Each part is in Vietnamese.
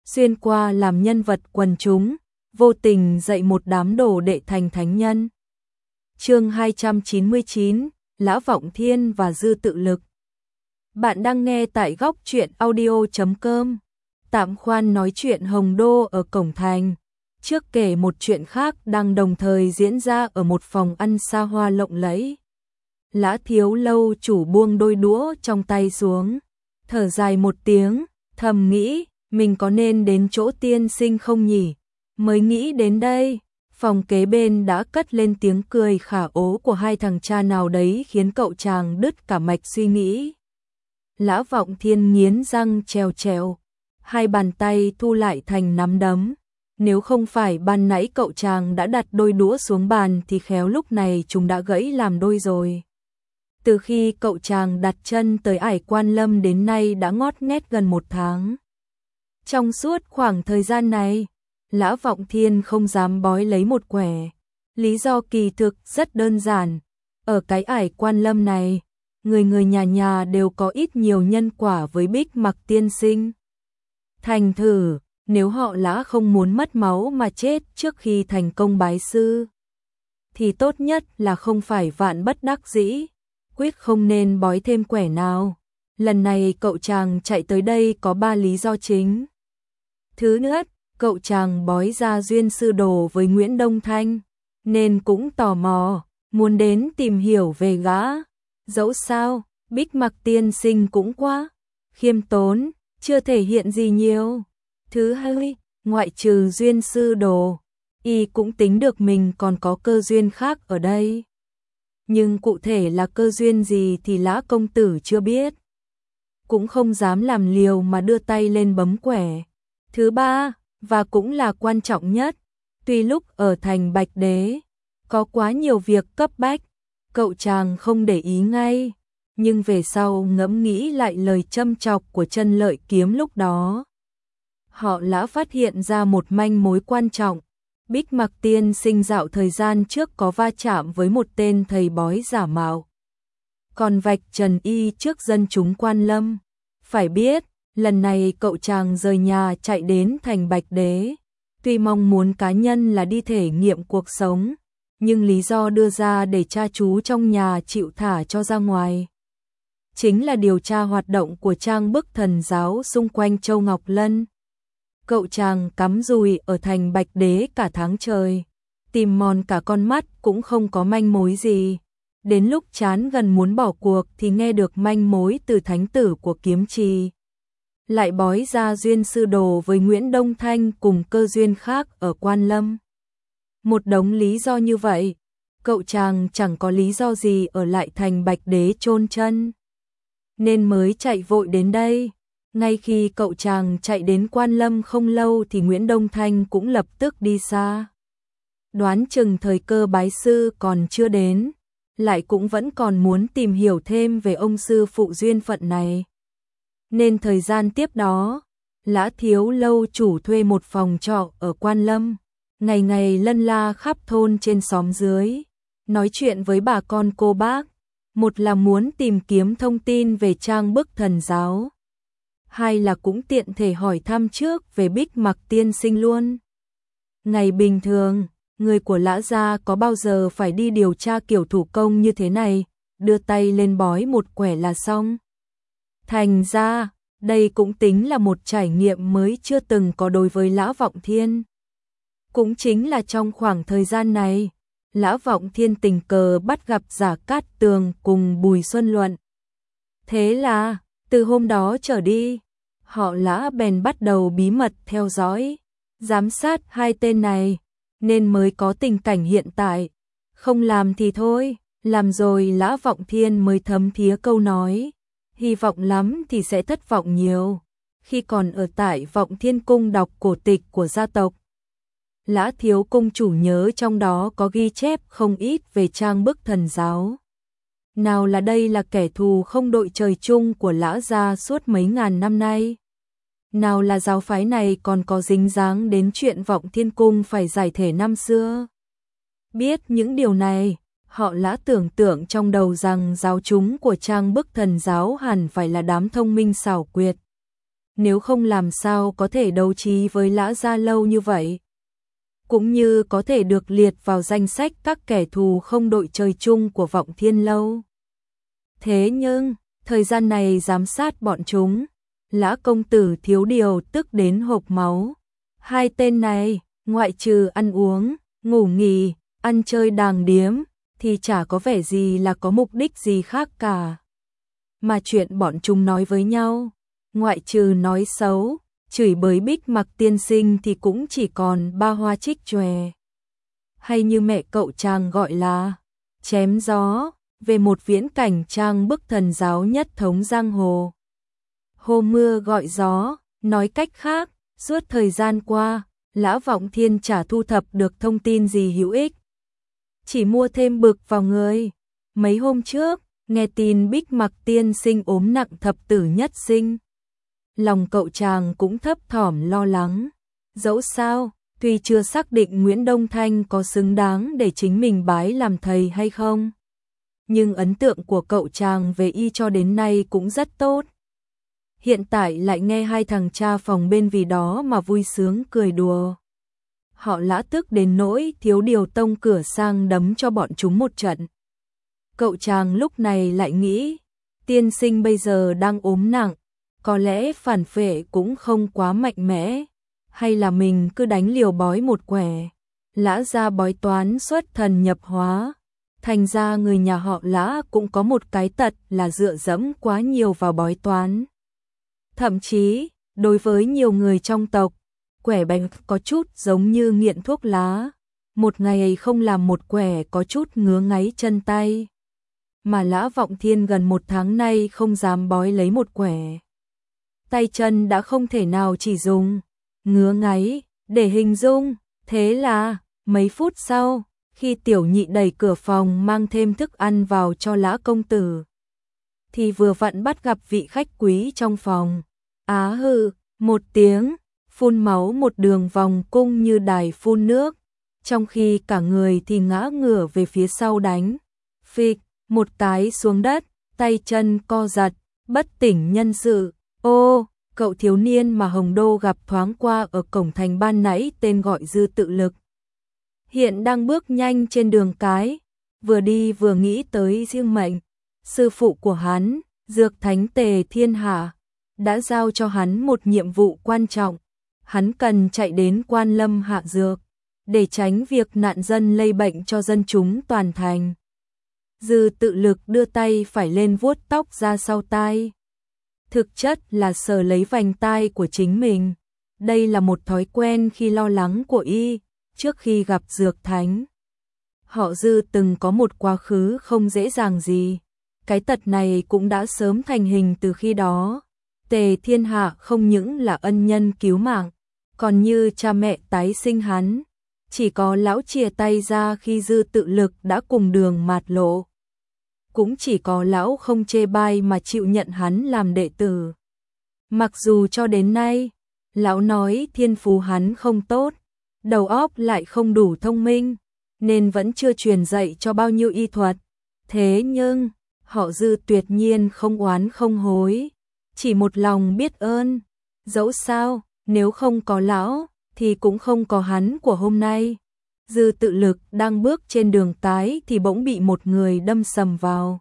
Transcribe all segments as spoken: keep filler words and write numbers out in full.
xuyên qua làm nhân vật quần chúng, vô tình dạy một đám đồ đệ thành thánh nhân. Chương hai trăm chín mươi chín, Lã Vọng Thiên và Dư Tự Lực. Bạn đang nghe tại góc truyện audio chấm com. Tạm khoan nói chuyện Hồng Đô ở cổng thành. Trước kể một chuyện khác đang đồng thời diễn ra ở một phòng ăn xa hoa lộng lẫy. Lã Thiếu Lâu chủ buông đôi đũa trong tay xuống, thở dài một tiếng, thầm nghĩ, mình có nên đến chỗ tiên sinh không nhỉ? Mới nghĩ đến đây, phòng kế bên đã cất lên tiếng cười khả ố của hai thằng cha nào đấy khiến cậu chàng đứt cả mạch suy nghĩ. Lã Vọng Thiên nghiến răng trèo trèo, hai bàn tay thu lại thành nắm đấm. Nếu không phải ban nãy cậu chàng đã đặt đôi đũa xuống bàn thì khéo lúc này chúng đã gãy làm đôi rồi. Từ khi cậu chàng đặt chân tới Ải Quan Lâm đến nay đã ngót nghét gần một tháng. Trong suốt khoảng thời gian này, Lã Vọng Thiên không dám bói lấy một quẻ. Lý do kỳ thực rất đơn giản. Ở cái Ải Quan Lâm này, người người nhà nhà đều có ít nhiều nhân quả với Bích Mặc tiên sinh. Thành thử, nếu họ Lã không muốn mất máu mà chết trước khi thành công bái sư, thì tốt nhất là không phải vạn bất đắc dĩ, quyết không nên bói thêm quẻ nào. Lần này cậu chàng chạy tới đây có ba lý do chính. Thứ nhất, cậu chàng bói ra duyên sư đồ với Nguyễn Đông Thanh, nên cũng tò mò, muốn đến tìm hiểu về gã. Dẫu sao, Bích Mặc tiên sinh cũng quá khiêm tốn, chưa thể hiện gì nhiều. Thứ hai, ngoại trừ duyên sư đồ, y cũng tính được mình còn có cơ duyên khác ở đây. Nhưng cụ thể là cơ duyên gì thì Lã công tử chưa biết, cũng không dám làm liều mà đưa tay lên bấm quẻ. Thứ ba, và cũng là quan trọng nhất, tuy lúc ở thành Bạch Đế có quá nhiều việc cấp bách, cậu chàng không để ý ngay, nhưng về sau ngẫm nghĩ lại lời châm chọc của Chân Lợi Kiếm lúc đó, họ Lã phát hiện ra một manh mối quan trọng. Bích Mặc tiên sinh dạo thời gian trước có va chạm với một tên thầy bói giả mạo, còn vạch trần y trước dân chúng Quan Lâm. Phải biết, lần này cậu chàng rời nhà chạy đến thành Bạch Đế, tuy mong muốn cá nhân là đi thể nghiệm cuộc sống, nhưng lý do đưa ra để cha chú trong nhà chịu thả cho ra ngoài chính là điều tra hoạt động của Trang Bức Thần Giáo xung quanh Châu Ngọc Lân. Cậu chàng cắm rùi ở thành Bạch Đế cả tháng trời, tìm mòn cả con mắt cũng không có manh mối gì. Đến lúc chán gần muốn bỏ cuộc thì nghe được manh mối từ thánh tử của Kiếm Trì, lại bói ra duyên sư đồ với Nguyễn Đông Thanh cùng cơ duyên khác ở Quan Lâm. Một đống lý do như vậy, cậu chàng chẳng có lý do gì ở lại thành Bạch Đế chôn chân, nên mới chạy vội đến đây. Ngay khi cậu chàng chạy đến Quan Lâm không lâu thì Nguyễn Đông Thanh cũng lập tức đi xa. Đoán chừng thời cơ bái sư còn chưa đến, lại cũng vẫn còn muốn tìm hiểu thêm về ông sư phụ duyên phận này. Nên thời gian tiếp đó, Lã Thiếu Lâu chủ thuê một phòng trọ ở Quan Lâm, ngày ngày lân la khắp thôn trên xóm dưới, nói chuyện với bà con cô bác, một là muốn tìm kiếm thông tin về Trang Bức Thần Giáo, hai là cũng tiện thể hỏi thăm trước về Bích Mặc tiên sinh luôn. Ngày bình thường, người của Lã gia có bao giờ phải đi điều tra kiểu thủ công như thế này, đưa tay lên bói một quẻ là xong. Thành ra, đây cũng tính là một trải nghiệm mới chưa từng có đối với Lã Vọng Thiên. Cũng chính là trong khoảng thời gian này, Lã Vọng Thiên tình cờ bắt gặp Giả Cát Tường cùng Bùi Xuân Luận. Thế là, từ hôm đó trở đi, họ Lã bèn bắt đầu bí mật theo dõi, giám sát hai tên này, nên mới có tình cảnh hiện tại. Không làm thì thôi, làm rồi Lã Vọng Thiên mới thấm thía câu nói, hy vọng lắm thì sẽ thất vọng nhiều. Khi còn ở tại Vọng Thiên Cung đọc cổ tịch của gia tộc, Lã Thiếu Cung chủ nhớ trong đó có ghi chép không ít về Trang Bức Thần Giáo. Nào là đây là kẻ thù không đội trời chung của Lã gia suốt mấy ngàn năm nay. Nào là giáo phái này còn có dính dáng đến chuyện Vọng Thiên Cung phải giải thể năm xưa. Biết những điều này, họ Lã tưởng tượng trong đầu rằng giáo chúng của Trang Bức Thần Giáo hẳn phải là đám thông minh xảo quyệt. nếu không làm sao có thể đấu trí với Lã gia lâu như vậy. Cũng như có thể được liệt vào danh sách các kẻ thù không đội trời chung của Vọng Thiên lâu. Thế nhưng, thời gian này giám sát bọn chúng, Lã công tử thiếu điều tức đến hộc máu. Hai tên này, ngoại trừ ăn uống, ngủ nghỉ, ăn chơi đàng điếm, thì chả có vẻ gì là có mục đích gì khác cả. Mà chuyện bọn chúng nói với nhau, ngoại trừ nói xấu, chửi bới Bích Mặc tiên sinh thì cũng chỉ còn ba hoa trích chòe. Hay như mẹ cậu Trang gọi là chém gió, về một viễn cảnh trang bức thần giáo nhất thống giang hồ. Hô mưa gọi gió, nói cách khác, suốt thời gian qua, Lã Vọng Thiên chả thu thập được thông tin gì hữu ích. Chỉ mua thêm bực vào người. Mấy hôm trước, nghe tin Bích Mặc tiên sinh ốm nặng thập tử nhất sinh. Lòng cậu chàng cũng thấp thỏm lo lắng. Dẫu sao, tuy chưa xác định Nguyễn Đông Thanh có xứng đáng để chính mình bái làm thầy hay không, nhưng ấn tượng của cậu chàng về y cho đến nay cũng rất tốt. Hiện tại lại nghe hai thằng cha phòng bên vì đó mà vui sướng cười đùa. Họ Lã tức đến nỗi thiếu điều tông cửa sang đấm cho bọn chúng một trận. Cậu chàng lúc này lại nghĩ, tiên sinh bây giờ đang ốm nặng, có lẽ phản phệ cũng không quá mạnh mẽ, hay là mình cứ đánh liều bói một quẻ. Lã gia bói toán xuất thần nhập hóa, thành ra người nhà họ Lã cũng có một cái tật là dựa dẫm quá nhiều vào bói toán. Thậm chí, đối với nhiều người trong tộc, quẻ bệnh có chút giống như nghiện thuốc lá, một ngày không làm một quẻ có chút ngứa ngáy chân tay. Mà Lã Vọng Thiên gần một tháng nay không dám bói lấy một quẻ. Tay chân đã không thể nào chỉ dùng ngứa ngáy để hình dung. Thế là, mấy phút sau, khi tiểu nhị đẩy cửa phòng mang thêm thức ăn vào cho Lã công tử, thì vừa vặn bắt gặp vị khách quý trong phòng. Á hừ, một tiếng, phun máu một đường vòng cung như đài phun nước, trong khi cả người thì ngã ngửa về phía sau đánh. Phịch, một cái xuống đất, tay chân co giật, bất tỉnh nhân sự. Ô, cậu thiếu niên mà Hồng Đô gặp thoáng qua ở cổng thành ban nãy tên gọi Dư Tự Lực, hiện đang bước nhanh trên đường cái, vừa đi vừa nghĩ tới riêng mệnh. Sư phụ của hắn, Dược Thánh Tề Thiên Hạ, đã giao cho hắn một nhiệm vụ quan trọng. Hắn cần chạy đến Quan Lâm hạ dược, để tránh việc nạn dân lây bệnh cho dân chúng toàn thành. Dư Tự Lực đưa tay phải lên vuốt tóc ra sau tai. Thực chất là sờ lấy vành tai của chính mình. Đây là một thói quen khi lo lắng của y, trước khi gặp Dược Thánh. Họ Dư từng có một quá khứ không dễ dàng gì. Cái tật này cũng đã sớm thành hình từ khi đó. Tề Thiên Hạ không những là ân nhân cứu mạng, còn như cha mẹ tái sinh hắn. Chỉ có lão chìa tay ra khi Dư Tự Lực đã cùng đường mạt lộ. Cũng chỉ có lão không chê bai mà chịu nhận hắn làm đệ tử. Mặc dù cho đến nay, lão nói thiên phú hắn không tốt, đầu óc lại không đủ thông minh, nên vẫn chưa truyền dạy cho bao nhiêu y thuật. Thế nhưng, họ Dư tuyệt nhiên không oán không hối, chỉ một lòng biết ơn. Dẫu sao, nếu không có lão, thì cũng không có hắn của hôm nay. Dư Tự Lực đang bước trên đường cái thì bỗng bị một người đâm sầm vào.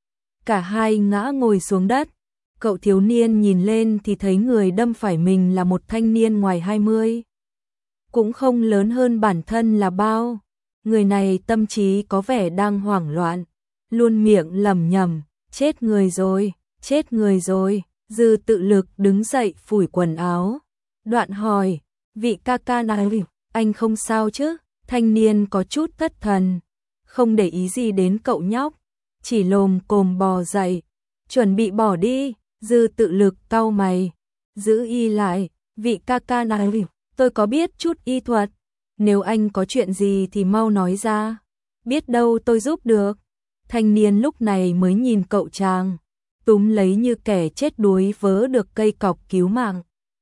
Cả hai ngã ngồi xuống đất. Cậu thiếu niên nhìn lên thì thấy người đâm phải mình là một thanh niên ngoài hai mươi. Cũng không lớn hơn bản thân là bao. Người này tâm trí có vẻ đang hoảng loạn, luôn miệng lẩm nhẩm, chết người rồi, chết người rồi. Dư Tự Lực đứng dậy phủi quần áo, đoạn hỏi, vị ca ca này, anh không sao chứ? Thanh niên có chút thất thần, không để ý gì đến cậu nhóc, chỉ lồm cồm bò dậy, chuẩn bị bỏ đi. Dư Tự Lực cau mày, giữ y lại, vị ca ca này, tôi có biết chút y thuật, nếu anh có chuyện gì thì mau nói ra, biết đâu tôi giúp được. Thanh niên lúc này mới nhìn cậu chàng, túm lấy như kẻ chết đuối vớ được cây cọc cứu mạng.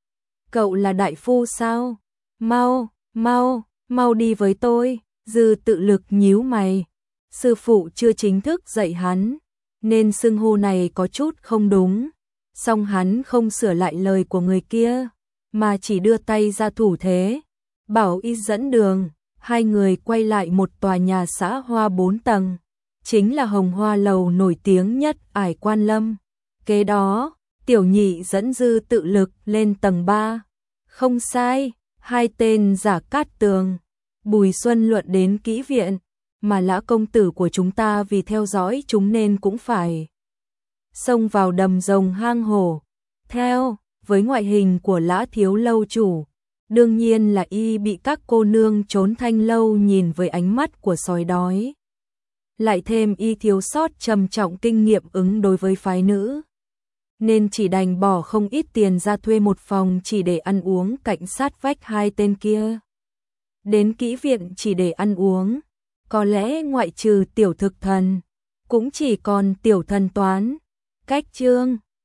Cậu là đại phu sao? Mau, mau, mau đi với tôi. Dư Tự Lực nhíu mày, sư phụ chưa chính thức dạy hắn, nên xưng hô này có chút không đúng. Song hắn không sửa lại lời của người kia, mà chỉ đưa tay ra thủ thế, bảo y dẫn đường. Hai người quay lại một tòa nhà xã hoa bốn tầng, chính là Hồng Hoa lầu nổi tiếng nhất Ải Quan Lâm. Kế đó, Tiểu Nhị dẫn Dư Tự Lực lên tầng ba. Không sai, hai tên Giả Cát Tường, Bùi Xuân Luận đến kỹ viện, mà Lã công tử của chúng ta vì theo dõi chúng nên cũng phải xông vào đầm rồng hang hổ. Theo, với ngoại hình của Lã thiếu lâu chủ, đương nhiên là y bị các cô nương trốn thanh lâu nhìn với ánh mắt của sói đói. Lại thêm y thiếu sót trầm trọng kinh nghiệm ứng đối với phái nữ, nên chỉ đành bỏ không ít tiền ra thuê một phòng chỉ để ăn uống cạnh sát vách hai tên kia. Đến kỹ viện chỉ để ăn uống, có lẽ ngoại trừ Tiểu Thực Thần, cũng chỉ còn Tiểu Thần Toán, Cách Trương,